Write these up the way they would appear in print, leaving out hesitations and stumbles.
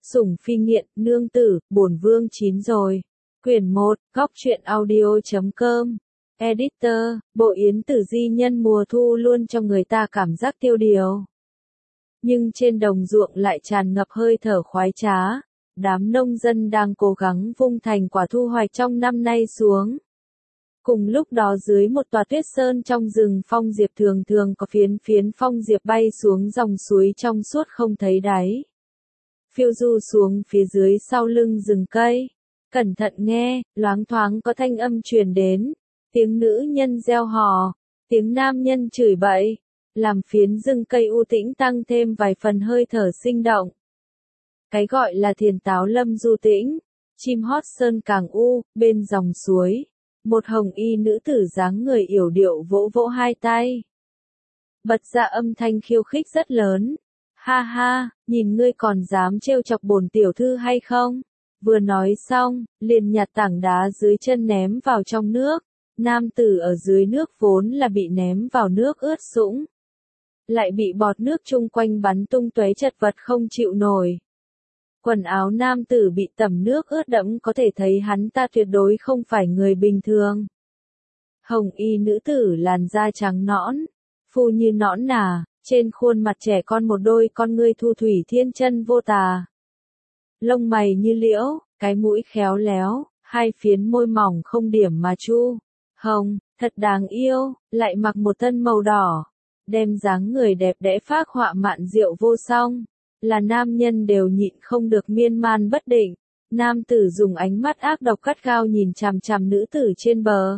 Sủng phi nghiện, nương tử, bổn vương chín rồi. Quyển 1, góc truyện audio.com. Editor, bộ yến tử di nhân mùa thu luôn cho người ta cảm giác tiêu điều. Nhưng trên đồng ruộng lại tràn ngập hơi thở khoái trá. Đám nông dân đang cố gắng vung thành quả thu hoạch trong năm nay xuống. Cùng lúc đó dưới một tòa tuyết sơn trong rừng phong diệp thường thường có phiến phiến phong diệp bay xuống dòng suối trong suốt không thấy đáy. Phiêu du xuống phía dưới sau lưng rừng cây. Cẩn thận nghe, loáng thoáng có thanh âm truyền đến. Tiếng nữ nhân reo hò, tiếng nam nhân chửi bậy, làm phiến rừng cây u tĩnh tăng thêm vài phần hơi thở sinh động. Cái gọi là thiền táo lâm du tĩnh, chim hót sơn càng u, bên dòng suối. Một hồng y nữ tử dáng người yểu điệu vỗ vỗ hai tay. Bật ra âm thanh khiêu khích rất lớn. Ha ha, nhìn ngươi còn dám trêu chọc bổn tiểu thư hay không? Vừa nói xong, liền nhặt tảng đá dưới chân ném vào trong nước. Nam tử ở dưới nước vốn là bị ném vào nước ướt sũng. Lại bị bọt nước chung quanh bắn tung tóe chật vật không chịu nổi. Quần áo nam tử bị tẩm nước ướt đẫm có thể thấy hắn ta tuyệt đối không phải người bình thường. Hồng y nữ tử làn da trắng nõn, phu như nõn nà, trên khuôn mặt trẻ con một đôi con ngươi thu thủy thiên chân vô tà. Lông mày như liễu, cái mũi khéo léo, hai phiến môi mỏng không điểm mà chu. Hồng, thật đáng yêu, lại mặc một thân màu đỏ. Đem dáng người đẹp đẽ phác họa mạn diệu vô song. Là nam nhân đều nhịn không được miên man bất định. Nam tử dùng ánh mắt ác độc gắt gao nhìn chằm chằm nữ tử trên bờ.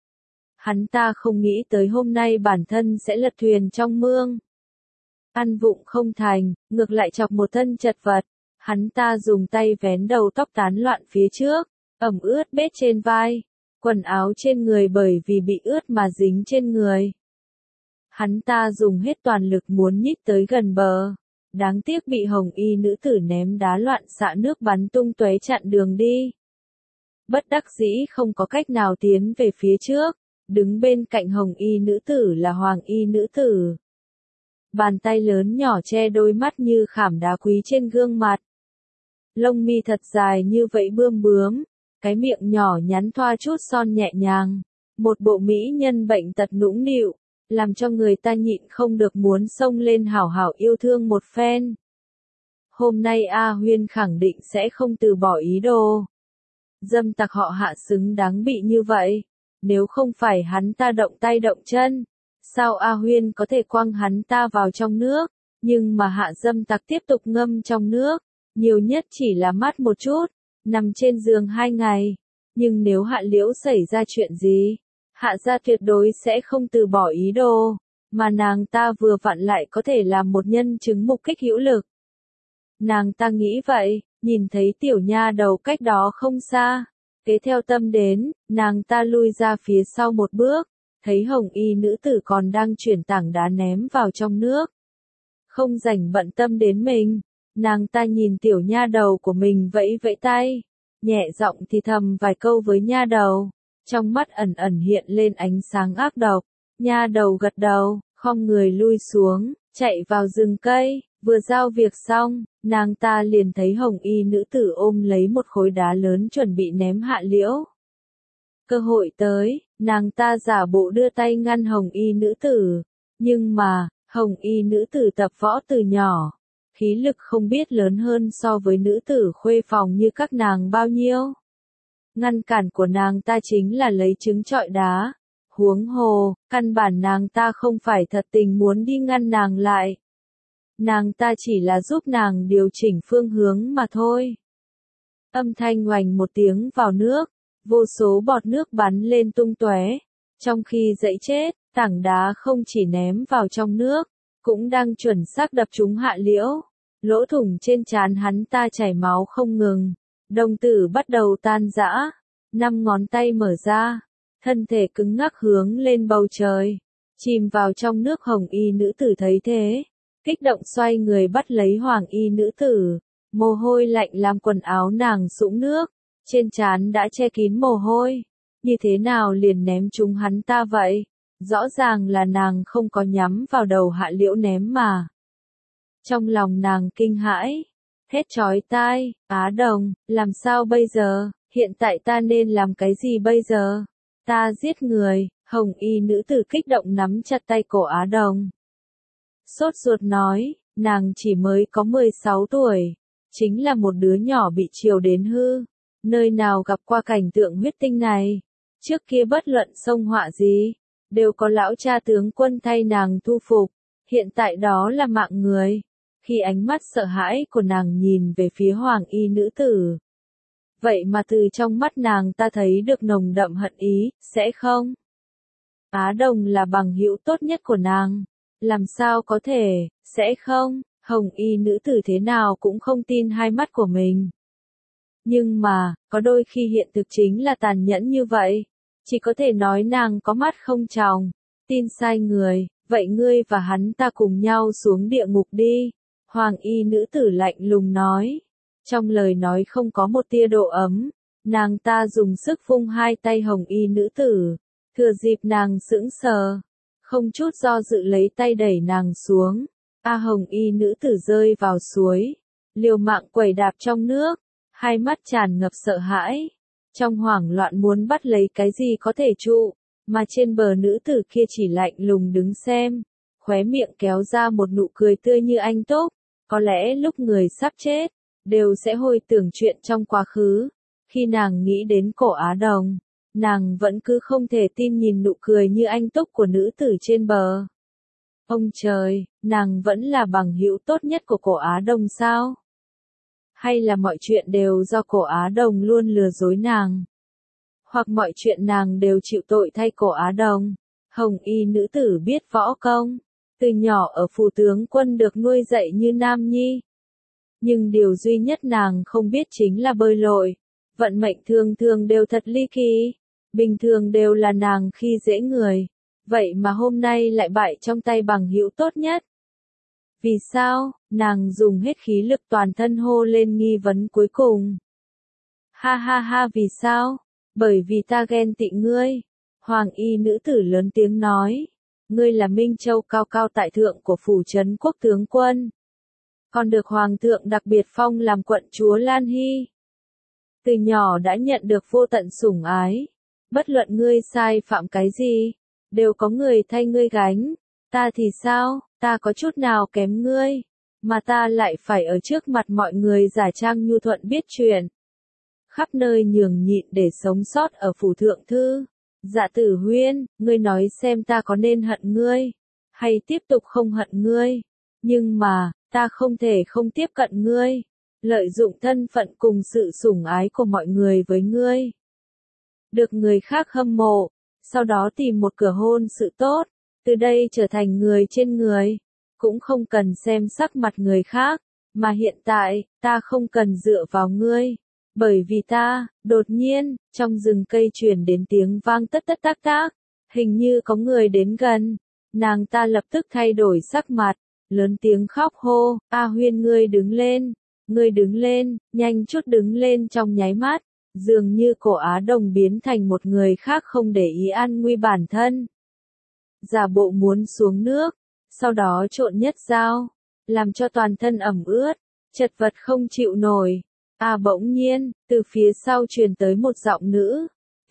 Hắn ta không nghĩ tới hôm nay bản thân sẽ lật thuyền trong mương. Ăn vụng không thành, ngược lại chọc một thân chật vật. Hắn ta dùng tay vén đầu tóc tán loạn phía trước, ẩm ướt bết trên vai. Quần áo trên người bởi vì bị ướt mà dính trên người. Hắn ta dùng hết toàn lực muốn nhích tới gần bờ. Đáng tiếc bị hồng y nữ tử ném đá loạn xạ nước bắn tung tóe chặn đường đi. Bất đắc dĩ không có cách nào tiến về phía trước. Đứng bên cạnh hồng y nữ tử là hoàng y nữ tử. Bàn tay lớn nhỏ che đôi mắt như khảm đá quý trên gương mặt. Lông mi thật dài như vậy bươm bướm. Cái miệng nhỏ nhắn thoa chút son nhẹ nhàng. Một bộ mỹ nhân bệnh tật nũng nịu. Làm cho người ta nhịn không được muốn xông lên hảo hảo yêu thương một phen. Hôm nay A Huyên khẳng định sẽ không từ bỏ ý đồ. Dâm tặc họ Hạ xứng đáng bị như vậy. Nếu không phải hắn ta động tay động chân, sao A Huyên có thể quăng hắn ta vào trong nước? Nhưng mà Hạ dâm tặc tiếp tục ngâm trong nước, nhiều nhất chỉ là mát một chút, nằm trên giường 2 ngày. Nhưng nếu Hạ Liễu xảy ra chuyện gì, Hạ gia tuyệt đối sẽ không từ bỏ ý đồ, mà nàng ta vừa vặn lại có thể làm một nhân chứng mục kích hữu lực. Nàng ta nghĩ vậy, nhìn thấy tiểu nha đầu cách đó không xa. Kế theo tâm đến, nàng ta lui ra phía sau một bước, thấy hồng y nữ tử còn đang chuyển tảng đá ném vào trong nước. Không rảnh bận tâm đến mình, nàng ta nhìn tiểu nha đầu của mình vẫy vẫy tay, nhẹ giọng thì thầm vài câu với nha đầu, trong mắt ẩn ẩn hiện lên ánh sáng ác độc. Nha đầu gật đầu, khom người lui xuống, chạy vào rừng cây, vừa giao việc xong, nàng ta liền thấy hồng y nữ tử ôm lấy một khối đá lớn chuẩn bị ném Hạ Liễu. Cơ hội tới, nàng ta giả bộ đưa tay ngăn hồng y nữ tử, nhưng mà, hồng y nữ tử tập võ từ nhỏ, khí lực không biết lớn hơn so với nữ tử khuê phòng như các nàng bao nhiêu. Ngăn cản của nàng ta chính là lấy trứng trọi đá. Huống hồ, căn bản nàng ta không phải thật tình muốn đi ngăn nàng lại. Nàng ta chỉ là giúp nàng điều chỉnh phương hướng mà thôi. Âm thanh oành một tiếng vào nước, vô số bọt nước bắn lên tung tóe. Trong khi dẫy chết, tảng đá không chỉ ném vào trong nước, cũng đang chuẩn xác đập trúng Hạ Liễu. Lỗ thủng trên trán hắn ta chảy máu không ngừng. Đồng tử bắt đầu tan rã. 5 ngón tay mở ra. Thân thể cứng ngắc hướng lên bầu trời. Chìm vào trong nước hồng y nữ tử thấy thế. Kích động xoay người bắt lấy hoàng y nữ tử. Mồ hôi lạnh làm quần áo nàng sũng nước. Trên trán đã che kín mồ hôi. Như thế nào liền ném trúng hắn ta vậy? Rõ ràng là nàng không có nhắm vào đầu Hạ Liễu ném mà. Trong lòng nàng kinh hãi. Hét chói tai, Á Đồng, làm sao bây giờ, hiện tại ta nên làm cái gì bây giờ? Ta giết người, hồng y nữ tử kích động nắm chặt tay cổ Á Đồng. Sốt ruột nói, nàng chỉ mới có 16 tuổi, chính là một đứa nhỏ bị chiều đến hư, nơi nào gặp qua cảnh tượng huyết tinh này. Trước kia bất luận xông họa gì, đều có lão cha tướng quân thay nàng thu phục, hiện tại đó là mạng người. Khi ánh mắt sợ hãi của nàng nhìn về phía hoàng y nữ tử, vậy mà từ trong mắt nàng ta thấy được nồng đậm hận ý, sẽ không? Á Đồng là bằng hữu tốt nhất của nàng, làm sao có thể, sẽ không? Hồng y nữ tử thế nào cũng không tin hai mắt của mình. Nhưng mà, có đôi khi hiện thực chính là tàn nhẫn như vậy, chỉ có thể nói nàng có mắt không tròng, tin sai người, vậy ngươi và hắn ta cùng nhau xuống địa ngục đi. Hoàng y nữ tử lạnh lùng nói, trong lời nói không có một tia độ ấm, nàng ta dùng sức vung hai tay hồng y nữ tử, thừa dịp nàng sững sờ, không chút do dự lấy tay đẩy nàng xuống. Hồng y nữ tử rơi vào suối, liều mạng quẩy đạp trong nước, hai mắt tràn ngập sợ hãi, trong hoảng loạn muốn bắt lấy cái gì có thể trụ, mà trên bờ nữ tử kia chỉ lạnh lùng đứng xem, khóe miệng kéo ra một nụ cười tươi như anh túc. Có lẽ lúc người sắp chết, đều sẽ hồi tưởng chuyện trong quá khứ. Khi nàng nghĩ đến cổ Á Đồng, nàng vẫn cứ không thể tin nhìn nụ cười như anh túc của nữ tử trên bờ. Ông trời, nàng vẫn là bằng hữu tốt nhất của cổ Á Đồng sao? Hay là mọi chuyện đều do cổ Á Đồng luôn lừa dối nàng? Hoặc mọi chuyện nàng đều chịu tội thay cổ Á Đồng? Hồng y nữ tử biết võ công, từ nhỏ ở phủ tướng quân được nuôi dạy như nam nhi. Nhưng điều duy nhất nàng không biết chính là bơi lội. Vận mệnh thường thường đều thật ly kỳ, bình thường đều là nàng khi dễ người, vậy mà hôm nay lại bại trong tay bằng hữu tốt nhất. Vì sao? Nàng dùng hết khí lực toàn thân hô lên nghi vấn cuối cùng. Ha ha ha, vì sao? Bởi vì ta ghen tị ngươi. Hoàng y nữ tử lớn tiếng nói. Ngươi là Minh Châu cao cao tại thượng của phủ trấn quốc tướng quân, còn được hoàng thượng đặc biệt phong làm quận chúa Lan Hy. Từ nhỏ đã nhận được vô tận sủng ái, bất luận ngươi sai phạm cái gì, đều có người thay ngươi gánh. Ta thì sao, ta có chút nào kém ngươi, mà ta lại phải ở trước mặt mọi người giả trang nhu thuận biết chuyện, khắp nơi nhường nhịn để sống sót ở phủ thượng thư. Dạ Tử Huyên, ngươi nói xem ta có nên hận ngươi, hay tiếp tục không hận ngươi, nhưng mà, ta không thể không tiếp cận ngươi, lợi dụng thân phận cùng sự sủng ái của mọi người với ngươi. Được người khác hâm mộ, sau đó tìm một cửa hôn sự tốt, từ đây trở thành người trên người, cũng không cần xem sắc mặt người khác, mà hiện tại, ta không cần dựa vào ngươi. Bởi vì ta, đột nhiên, trong rừng cây truyền đến tiếng vang tất tất tác tác, hình như có người đến gần, nàng ta lập tức thay đổi sắc mặt, lớn tiếng khóc hô, Huyên ngươi đứng lên, nhanh chút đứng lên trong nháy mắt, dường như cổ Á Đồng biến thành một người khác không để ý an nguy bản thân. Giả bộ muốn xuống nước, sau đó trộn nhất dao, làm cho toàn thân ẩm ướt, chật vật không chịu nổi. Bỗng nhiên, từ phía sau truyền tới một giọng nữ.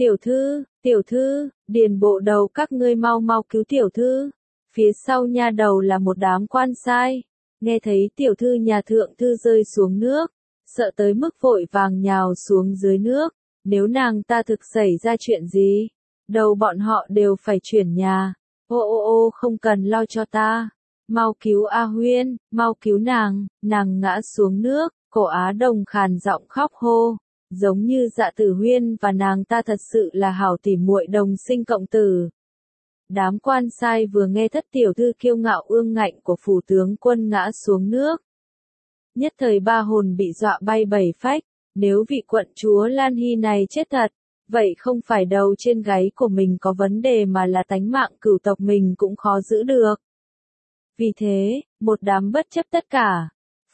Tiểu thư, điền bộ đầu các ngươi mau mau cứu tiểu thư. Phía sau nha đầu là một đám quan sai. Nghe thấy tiểu thư nhà thượng thư rơi xuống nước, sợ tới mức vội vàng nhào xuống dưới nước. Nếu nàng ta thực xảy ra chuyện gì, đầu bọn họ đều phải chuyển nhà. Ô, không cần lo cho ta. Mau cứu Huyên, mau cứu nàng ngã xuống nước. Cổ Á Đồng khàn giọng khóc hô, giống như Dạ Tử Huyên và nàng ta thật sự là hảo tỉ muội đồng sinh cộng tử. Đám quan sai vừa nghe thất tiểu thư kiêu ngạo ương ngạnh của phủ tướng quân ngã xuống nước, nhất thời ba hồn bị dọa bay bảy phách. Nếu vị quận chúa Lan Hy này chết thật, vậy không phải đầu trên gáy của mình có vấn đề mà là tánh mạng cửu tộc mình cũng khó giữ được. Vì thế, một đám bất chấp tất cả,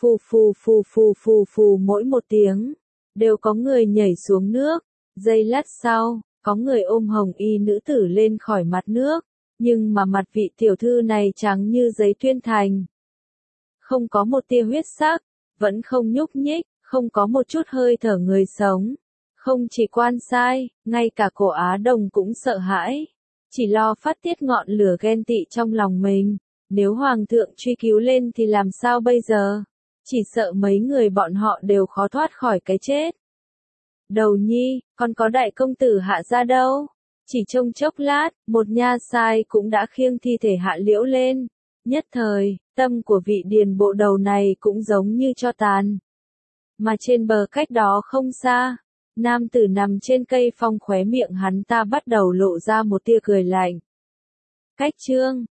phù mỗi một tiếng, đều có người nhảy xuống nước. Giây lát sau, có người ôm hồng y nữ tử lên khỏi mặt nước, nhưng mà mặt vị tiểu thư này trắng như giấy tuyên thành, không có một tia huyết sắc, vẫn không nhúc nhích, không có một chút hơi thở người sống. Không chỉ quan sai, ngay cả cổ Á Đồng cũng sợ hãi. Chỉ lo phát tiết ngọn lửa ghen tị trong lòng mình. Nếu Hoàng thượng truy cứu lên thì làm sao bây giờ? Chỉ sợ mấy người bọn họ đều khó thoát khỏi cái chết. Đầu nhi, còn có đại công tử Hạ gia đâu? Chỉ trong chốc lát, một nha sai cũng đã khiêng thi thể Hạ Liễu lên. Nhất thời, tâm của vị điền bộ đầu này cũng giống như tro tàn. Mà trên bờ cách đó không xa, nam tử nằm trên cây phong, khóe miệng hắn ta bắt đầu lộ ra một tia cười lạnh. Cách chương